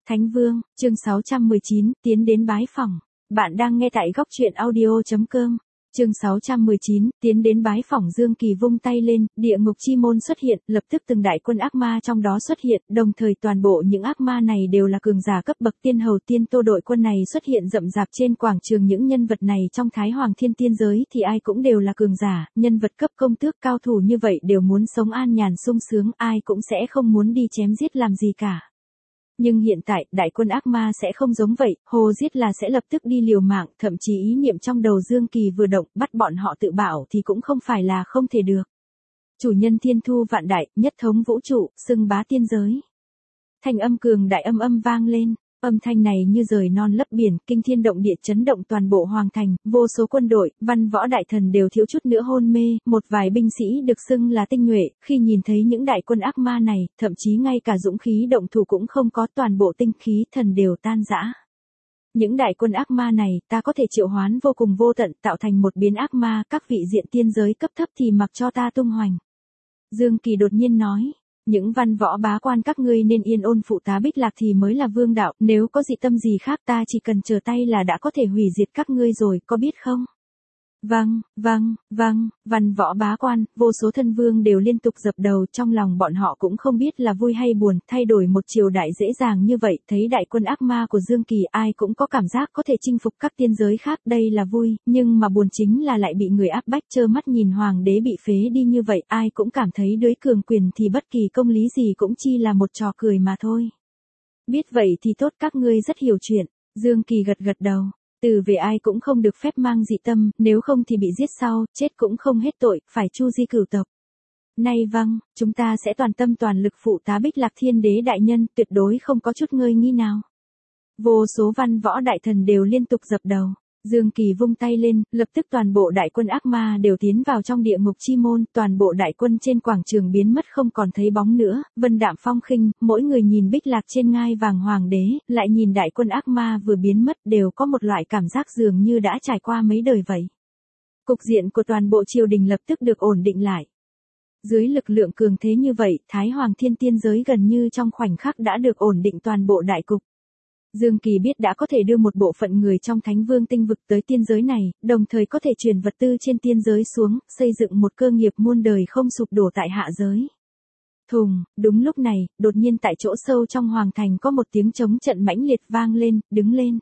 Thánh Vương, chương 619, tiến đến bái phỏng. Bạn đang nghe tại góc truyện audio.com. Chương 619, tiến đến bái phỏng. Dương Kỳ vung tay lên, địa ngục chi môn xuất hiện, lập tức từng đại quân ác ma trong đó xuất hiện, đồng thời toàn bộ những ác ma này đều là cường giả cấp bậc tiên hầu tiên tô. Đội quân này xuất hiện rậm rạp trên quảng trường. Những nhân vật này trong Thái Hoàng Thiên tiên giới thì ai cũng đều là cường giả, nhân vật cấp công tước cao thủ như vậy đều muốn sống an nhàn sung sướng, ai cũng sẽ không muốn đi chém giết làm gì cả. Nhưng hiện tại, đại quân ác ma sẽ không giống vậy, hồ giết là sẽ lập tức đi liều mạng, thậm chí ý niệm trong đầu Dương Kỳ vừa động, bắt bọn họ tự bảo thì cũng không phải là không thể được. Chủ nhân thiên thu vạn đại, nhất thống vũ trụ, xưng bá tiên giới. Thanh âm cường đại âm vang lên, âm thanh này như rời non lấp biển, kinh thiên động địa chấn động toàn bộ hoàng thành, vô số quân đội, văn võ đại thần đều thiếu chút nữa hôn mê, một vài binh sĩ được xưng là tinh nhuệ, khi nhìn thấy những đại quân ác ma này, thậm chí ngay cả dũng khí động thủ cũng không có, toàn bộ tinh khí thần đều tan rã. Những đại quân ác ma này, ta có thể triệu hoán vô cùng vô tận, tạo thành một biến ác ma, các vị diện tiên giới cấp thấp thì mặc cho ta tung hoành. Dương Kỳ đột nhiên nói. Những văn võ bá quan các ngươi nên yên ôn phụ tá Bích Lạc thì mới là vương đạo, nếu có dị tâm gì khác ta chỉ cần chờ tay là đã có thể hủy diệt các ngươi rồi, có biết không? Vâng, văn võ bá quan, vô số thân vương đều liên tục dập đầu, trong lòng bọn họ cũng không biết là vui hay buồn, thay đổi một triều đại dễ dàng như vậy, thấy đại quân ác ma của Dương Kỳ ai cũng có cảm giác có thể chinh phục các tiên giới khác, đây là vui, nhưng mà buồn chính là lại bị người áp bách, trơ mắt nhìn hoàng đế bị phế đi như vậy, ai cũng cảm thấy đối cường quyền thì bất kỳ công lý gì cũng chi là một trò cười mà thôi. Biết vậy thì tốt, các ngươi rất hiểu chuyện. Dương Kỳ gật đầu. Từ về ai cũng không được phép mang dị tâm, nếu không thì bị giết sau, chết cũng không hết tội, phải chu di cửu tộc. Nay vâng, chúng ta sẽ toàn tâm toàn lực phụ tá Bích Lạc Thiên Đế đại nhân, tuyệt đối không có chút ngơi nghi nào. Vô số văn võ đại thần đều liên tục dập đầu. Dương Kỳ vung tay lên, lập tức toàn bộ đại quân ác ma đều tiến vào trong địa ngục chi môn, toàn bộ đại quân trên quảng trường biến mất không còn thấy bóng nữa, vân đạm phong khinh, mỗi người nhìn Bích Lạc trên ngai vàng hoàng đế, lại nhìn đại quân ác ma vừa biến mất đều có một loại cảm giác dường như đã trải qua mấy đời vậy. Cục diện của toàn bộ triều đình lập tức được ổn định lại. Dưới lực lượng cường thế như vậy, Thái Hoàng Thiên tiên giới gần như trong khoảnh khắc đã được ổn định toàn bộ đại cục. Dương Kỳ biết đã có thể đưa một bộ phận người trong Thánh Vương tinh vực tới tiên giới này, đồng thời có thể truyền vật tư trên tiên giới xuống, xây dựng một cơ nghiệp muôn đời không sụp đổ tại hạ giới. Thùng, đúng lúc này, đột nhiên tại chỗ sâu trong hoàng thành có một tiếng trống trận mãnh liệt vang lên, đứng lên.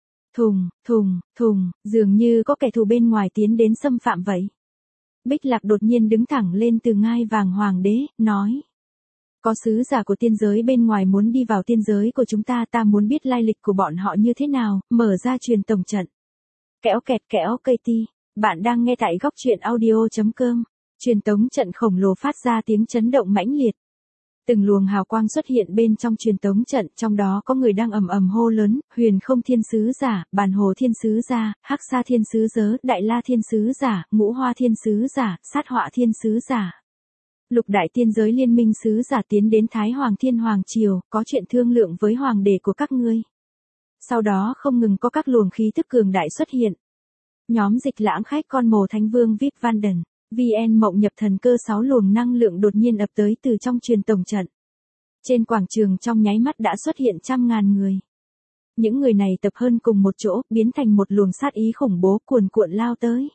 Thùng, dường như có kẻ thù bên ngoài tiến đến xâm phạm vậy. Bích Lạc đột nhiên đứng thẳng lên từ ngai vàng hoàng đế, nói. Có sứ giả của tiên giới bên ngoài muốn đi vào tiên giới của chúng ta, ta muốn biết lai lịch của bọn họ như thế nào, mở ra truyền tổng trận. Kéo kẹt kéo cây ti, bạn đang nghe tại góc truyện audio.com. Truyền tống trận khổng lồ phát ra tiếng chấn động mãnh liệt. Từng luồng hào quang xuất hiện bên trong truyền tống trận, trong đó có người đang ầm hô lớn, Huyền Không Thiên Sứ Giả, Bàn Hồ Thiên Sứ Giả, Hắc Sa Thiên Sứ Giới, Đại La Thiên Sứ Giả, Ngũ Hoa Thiên Sứ Giả, Sát Họa Thiên Sứ Giả. Lục đại tiên giới liên minh sứ giả tiến đến Thái Hoàng Thiên Hoàng Triều, có chuyện thương lượng với hoàng đế của các ngươi. Sau đó không ngừng có các luồng khí tức cường đại xuất hiện. Nhóm Dịch Lãng Khách con mồ Thánh Vương VIP Vanden, VN Mộng Nhập Thần Cơ 6 luồng năng lượng đột nhiên ập tới từ trong truyền tổng trận. Trên quảng trường trong nháy mắt đã xuất hiện trăm ngàn người. Những người này tập hơn cùng một chỗ, biến thành một luồng sát ý khủng bố cuồn cuộn lao tới.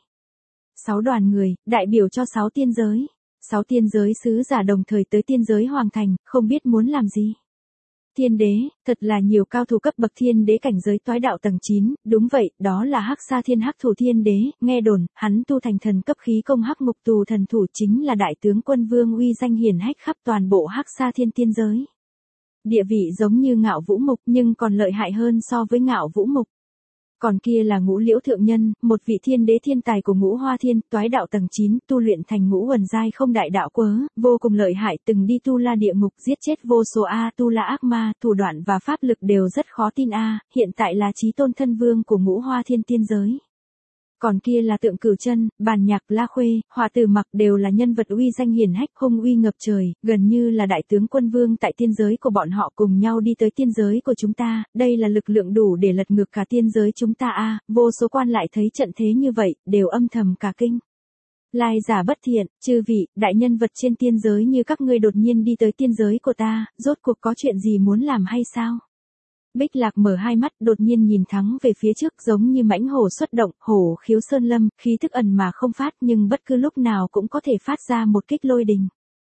6 đoàn người, đại biểu cho 6 tiên giới. 6 tiên giới sứ giả đồng thời tới tiên giới hoàng thành, không biết muốn làm gì. Thiên đế, thật là nhiều cao thủ cấp bậc thiên đế cảnh giới toái đạo tầng 9, đúng vậy, đó là Hắc Sa Thiên Hắc Thủ Thiên Đế, nghe đồn, hắn tu thành thần cấp khí công Hắc Ngục Tù Thần Thủ chính là đại tướng quân vương uy danh hiển hách khắp toàn bộ Hắc Sa Thiên tiên giới. Địa vị giống như Ngạo Vũ Mục nhưng còn lợi hại hơn so với Ngạo Vũ Mục. Còn kia là Ngũ Liễu Thượng Nhân, một vị thiên đế thiên tài của Ngũ Hoa Thiên, toái đạo tầng 9, tu luyện thành ngũ uẩn giai không đại đạo quớ, vô cùng lợi hại, từng đi tu la địa ngục giết chết vô số tu la ác ma, thủ đoạn và pháp lực đều rất khó tin hiện tại là chí tôn thân vương của Ngũ Hoa Thiên tiên giới. Còn kia là Tượng Cửu Chân, Bàn Nhạc La Khuê, Hỏa Tử Mặc đều là nhân vật uy danh hiển hách, hung uy ngập trời, gần như là đại tướng quân vương tại tiên giới của bọn họ cùng nhau đi tới tiên giới của chúng ta, đây là lực lượng đủ để lật ngược cả tiên giới chúng ta vô số quan lại thấy trận thế như vậy, đều âm thầm cả kinh. Lai giả bất thiện, chư vị, đại nhân vật trên tiên giới như các ngươi đột nhiên đi tới tiên giới của ta, rốt cuộc có chuyện gì muốn làm hay sao? Bích Lạc mở hai mắt, đột nhiên nhìn thẳng về phía trước, giống như mãnh hổ xuất động, hổ khiếu sơn lâm, khí tức ẩn mà không phát, nhưng bất cứ lúc nào cũng có thể phát ra một kích lôi đình.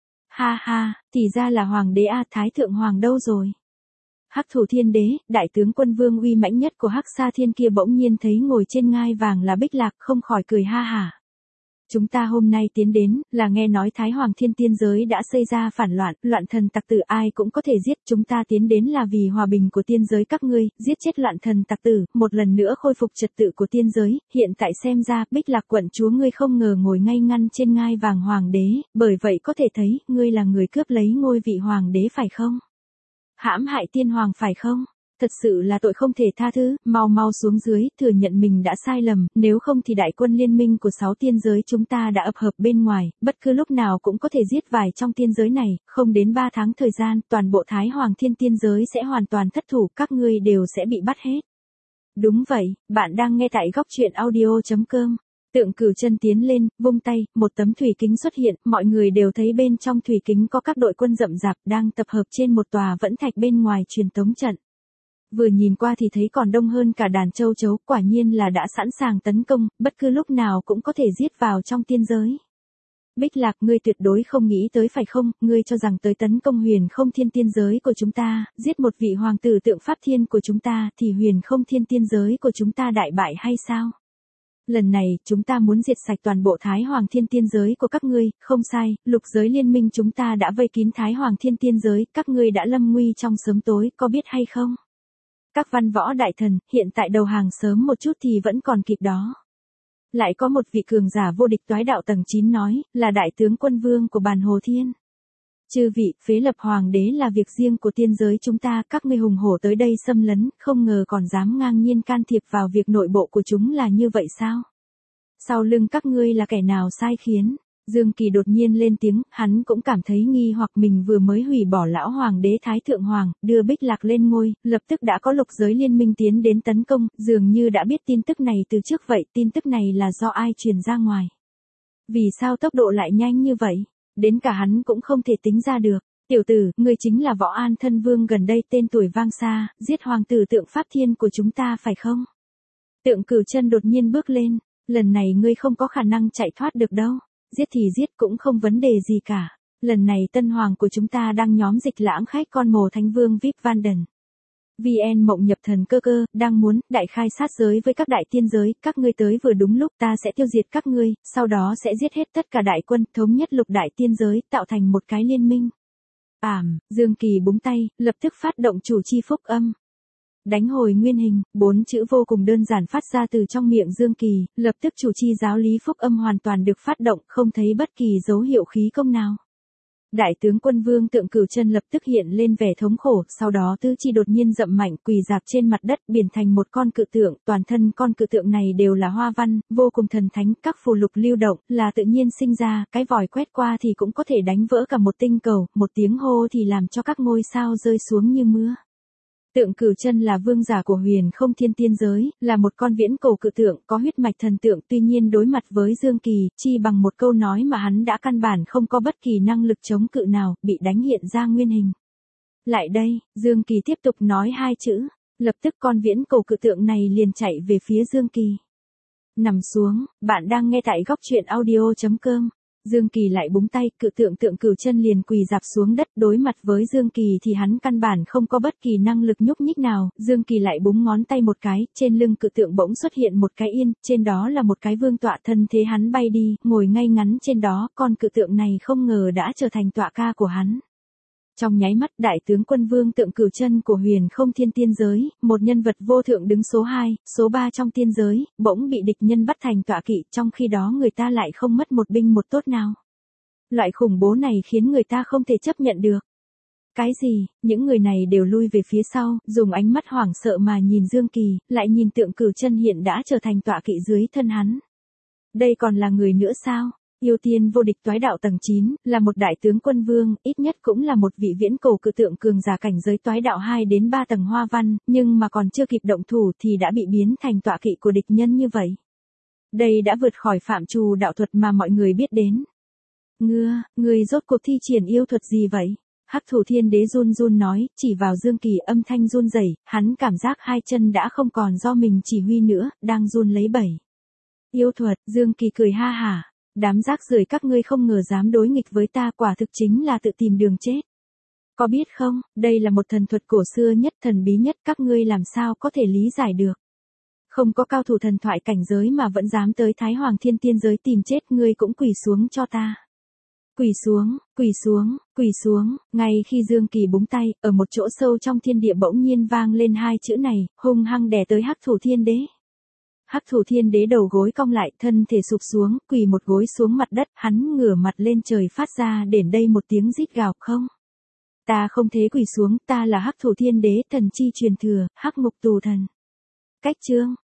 Ha ha, thì ra là hoàng đế a, Thái thượng hoàng đâu rồi? Hắc Thủ Thiên Đế, đại tướng quân vương uy mãnh nhất của Hắc Sa Thiên kia bỗng nhiên thấy ngồi trên ngai vàng là Bích Lạc, không khỏi cười ha hả. Chúng ta hôm nay tiến đến, là nghe nói Thái Hoàng Thiên Tiên Giới đã xảy ra phản loạn, loạn thần tặc tử ai cũng có thể giết, chúng ta tiến đến là vì hòa bình của tiên giới các ngươi, giết chết loạn thần tặc tử, một lần nữa khôi phục trật tự của tiên giới, hiện tại xem ra, Bích Lạc quận chúa ngươi không ngờ ngồi ngay ngăn trên ngai vàng hoàng đế, bởi vậy có thể thấy, ngươi là người cướp lấy ngôi vị hoàng đế phải không? Hãm hại tiên hoàng phải không? Thật sự là tội không thể tha thứ, mau mau xuống dưới, thừa nhận mình đã sai lầm, nếu không thì đại quân liên minh của 6 tiên giới chúng ta đã ập hợp bên ngoài, bất cứ lúc nào cũng có thể giết vài trong tiên giới này, không đến 3 tháng thời gian, toàn bộ Thái Hoàng Thiên tiên giới sẽ hoàn toàn thất thủ, các ngươi đều sẽ bị bắt hết. Đúng vậy, bạn đang nghe tại góc truyện audio.com. Tượng Cửu Chân tiến lên, vung tay, một tấm thủy kính xuất hiện, mọi người đều thấy bên trong thủy kính có các đội quân rậm rạp đang tập hợp trên một tòa vẫn thạch bên ngoài truyền tống trận. Vừa nhìn qua thì thấy còn đông hơn cả đàn châu chấu, quả nhiên là đã sẵn sàng tấn công, bất cứ lúc nào cũng có thể giết vào trong tiên giới. Bích Lạc, ngươi tuyệt đối không nghĩ tới phải không, ngươi cho rằng tới tấn công Huyền Không Thiên tiên giới của chúng ta, giết một vị hoàng tử Tượng Pháp Thiên của chúng ta, thì Huyền Không Thiên tiên giới của chúng ta đại bại hay sao? Lần này, chúng ta muốn diệt sạch toàn bộ Thái Hoàng Thiên tiên giới của các ngươi, không sai, lục giới liên minh chúng ta đã vây kín Thái Hoàng Thiên tiên giới, các ngươi đã lâm nguy trong sớm tối, có biết hay không? Các văn võ đại thần, hiện tại đầu hàng sớm một chút thì vẫn còn kịp đó. Lại có một vị cường giả vô địch toái đạo tầng 9 nói, là đại tướng quân vương của Bàn Hồ Thiên. Chư vị, phế lập hoàng đế là việc riêng của tiên giới chúng ta, các ngươi hùng hổ tới đây xâm lấn, không ngờ còn dám ngang nhiên can thiệp vào việc nội bộ của chúng là như vậy sao? Sau lưng các ngươi là kẻ nào sai khiến? Dương Kỳ đột nhiên lên tiếng, hắn cũng cảm thấy nghi hoặc mình vừa mới hủy bỏ lão hoàng đế Thái Thượng Hoàng, đưa Bích Lạc lên ngôi, lập tức đã có lục giới liên minh tiến đến tấn công, dường như đã biết tin tức này từ trước vậy, tin tức này là do ai truyền ra ngoài? Vì sao tốc độ lại nhanh như vậy? Đến cả hắn cũng không thể tính ra được. Tiểu tử, ngươi chính là Võ An Thân Vương gần đây tên tuổi vang xa, giết hoàng tử Tượng Pháp Thiên của chúng ta phải không? Tượng Cửu Chân đột nhiên bước lên, lần này ngươi không có khả năng chạy thoát được đâu. Giết thì giết cũng không vấn đề gì cả. Lần này tân hoàng của chúng ta đang nhóm dịch lãng khách con mồ Thánh Vương Vip Vanden. VN Mộng Nhập Thần Cơ Cơ, đang muốn đại khai sát giới với các đại tiên giới, các ngươi tới vừa đúng lúc, ta sẽ tiêu diệt các ngươi, sau đó sẽ giết hết tất cả đại quân, thống nhất lục đại tiên giới, tạo thành một cái liên minh. Dương Kỳ búng tay, lập tức phát động chủ chi phúc âm. Đánh hồi nguyên hình, 4 chữ vô cùng đơn giản phát ra từ trong miệng Dương Kỳ, lập tức chủ chi giáo lý phúc âm hoàn toàn được phát động, không thấy bất kỳ dấu hiệu khí công nào. Đại tướng quân vương Tượng Cửu Chân lập tức hiện lên vẻ thống khổ, sau đó tứ chi đột nhiên dậm mạnh, quỳ dạp trên mặt đất, biến thành một con cự tượng, toàn thân con cự tượng này đều là hoa văn, vô cùng thần thánh, các phù lục lưu động, là tự nhiên sinh ra, cái vòi quét qua thì cũng có thể đánh vỡ cả một tinh cầu, một tiếng hô thì làm cho các ngôi sao rơi xuống như mưa. Tượng Cửu Chân là vương giả của Huyền Không Thiên tiên giới, là một con viễn cổ cự tượng, có huyết mạch thần tượng, tuy nhiên đối mặt với Dương Kỳ, chi bằng một câu nói mà hắn đã căn bản không có bất kỳ năng lực chống cự nào, bị đánh hiện ra nguyên hình. Lại đây, Dương Kỳ tiếp tục nói 2 chữ, lập tức con viễn cổ cự tượng này liền chạy về phía Dương Kỳ. Nằm xuống, bạn đang nghe tại góc truyện audio.com. Dương Kỳ lại búng tay, Tượng Cửu Chân liền quỳ dạp xuống đất, đối mặt với Dương Kỳ thì hắn căn bản không có bất kỳ năng lực nhúc nhích nào, Dương Kỳ lại búng ngón tay một cái, trên lưng cự tượng bỗng xuất hiện một cái yên, trên đó là một cái vương tọa, thân thế hắn bay đi, ngồi ngay ngắn trên đó, con cự tượng này không ngờ đã trở thành tọa ca của hắn. Trong nháy mắt, đại tướng quân vương Tượng Cửu Chân của Huyền Không Thiên tiên giới, một nhân vật vô thượng đứng số 2, số 3 trong tiên giới, bỗng bị địch nhân bắt thành tọa kỵ, trong khi đó người ta lại không mất một binh một tốt nào. Loại khủng bố này khiến người ta không thể chấp nhận được. Cái gì? Những người này đều lui về phía sau, dùng ánh mắt hoảng sợ mà nhìn Dương Kỳ, lại nhìn Tượng Cửu Chân hiện đã trở thành tọa kỵ dưới thân hắn. Đây còn là người nữa sao? Yêu tiên vô địch toái đạo tầng 9, là một đại tướng quân vương, ít nhất cũng là một vị viễn cổ cự tượng cường giả cảnh giới toái đạo 2 đến 3 tầng hoa văn, nhưng mà còn chưa kịp động thủ thì đã bị biến thành tọa kỵ của địch nhân như vậy. Đây đã vượt khỏi phạm trù đạo thuật mà mọi người biết đến. Ngươi rốt cuộc thi triển yêu thuật gì vậy? Hắc Thủ Thiên Đế run run nói, chỉ vào Dương Kỳ, âm thanh run rẩy, hắn cảm giác hai chân đã không còn do mình chỉ huy nữa, đang run lấy bẩy. Yêu thuật, Dương Kỳ cười ha hả, đám rác rưởi các ngươi không ngờ dám đối nghịch với ta, quả thực chính là tự tìm đường chết. Có biết không, đây là một thần thuật cổ xưa nhất, thần bí nhất, các ngươi làm sao có thể lý giải được. Không có cao thủ thần thoại cảnh giới mà vẫn dám tới Thái Hoàng Thiên Tiên giới tìm chết, ngươi cũng quỳ xuống cho ta. Quỳ xuống, quỳ xuống, quỳ xuống, ngay khi Dương Kỳ búng tay, ở một chỗ sâu trong thiên địa bỗng nhiên vang lên hai chữ này, hung hăng đè tới Hắc Thủ Thiên Đế. Hắc Thủ Thiên Đế đầu gối cong lại, thân thể sụp xuống, quỳ một gối xuống mặt đất, hắn ngửa mặt lên trời phát ra đến đây một tiếng rít gào, không. Ta không thế quỳ xuống, ta là Hắc Thủ Thiên Đế, thần chi truyền thừa, Hắc Ngục Tù Thần. Cách chương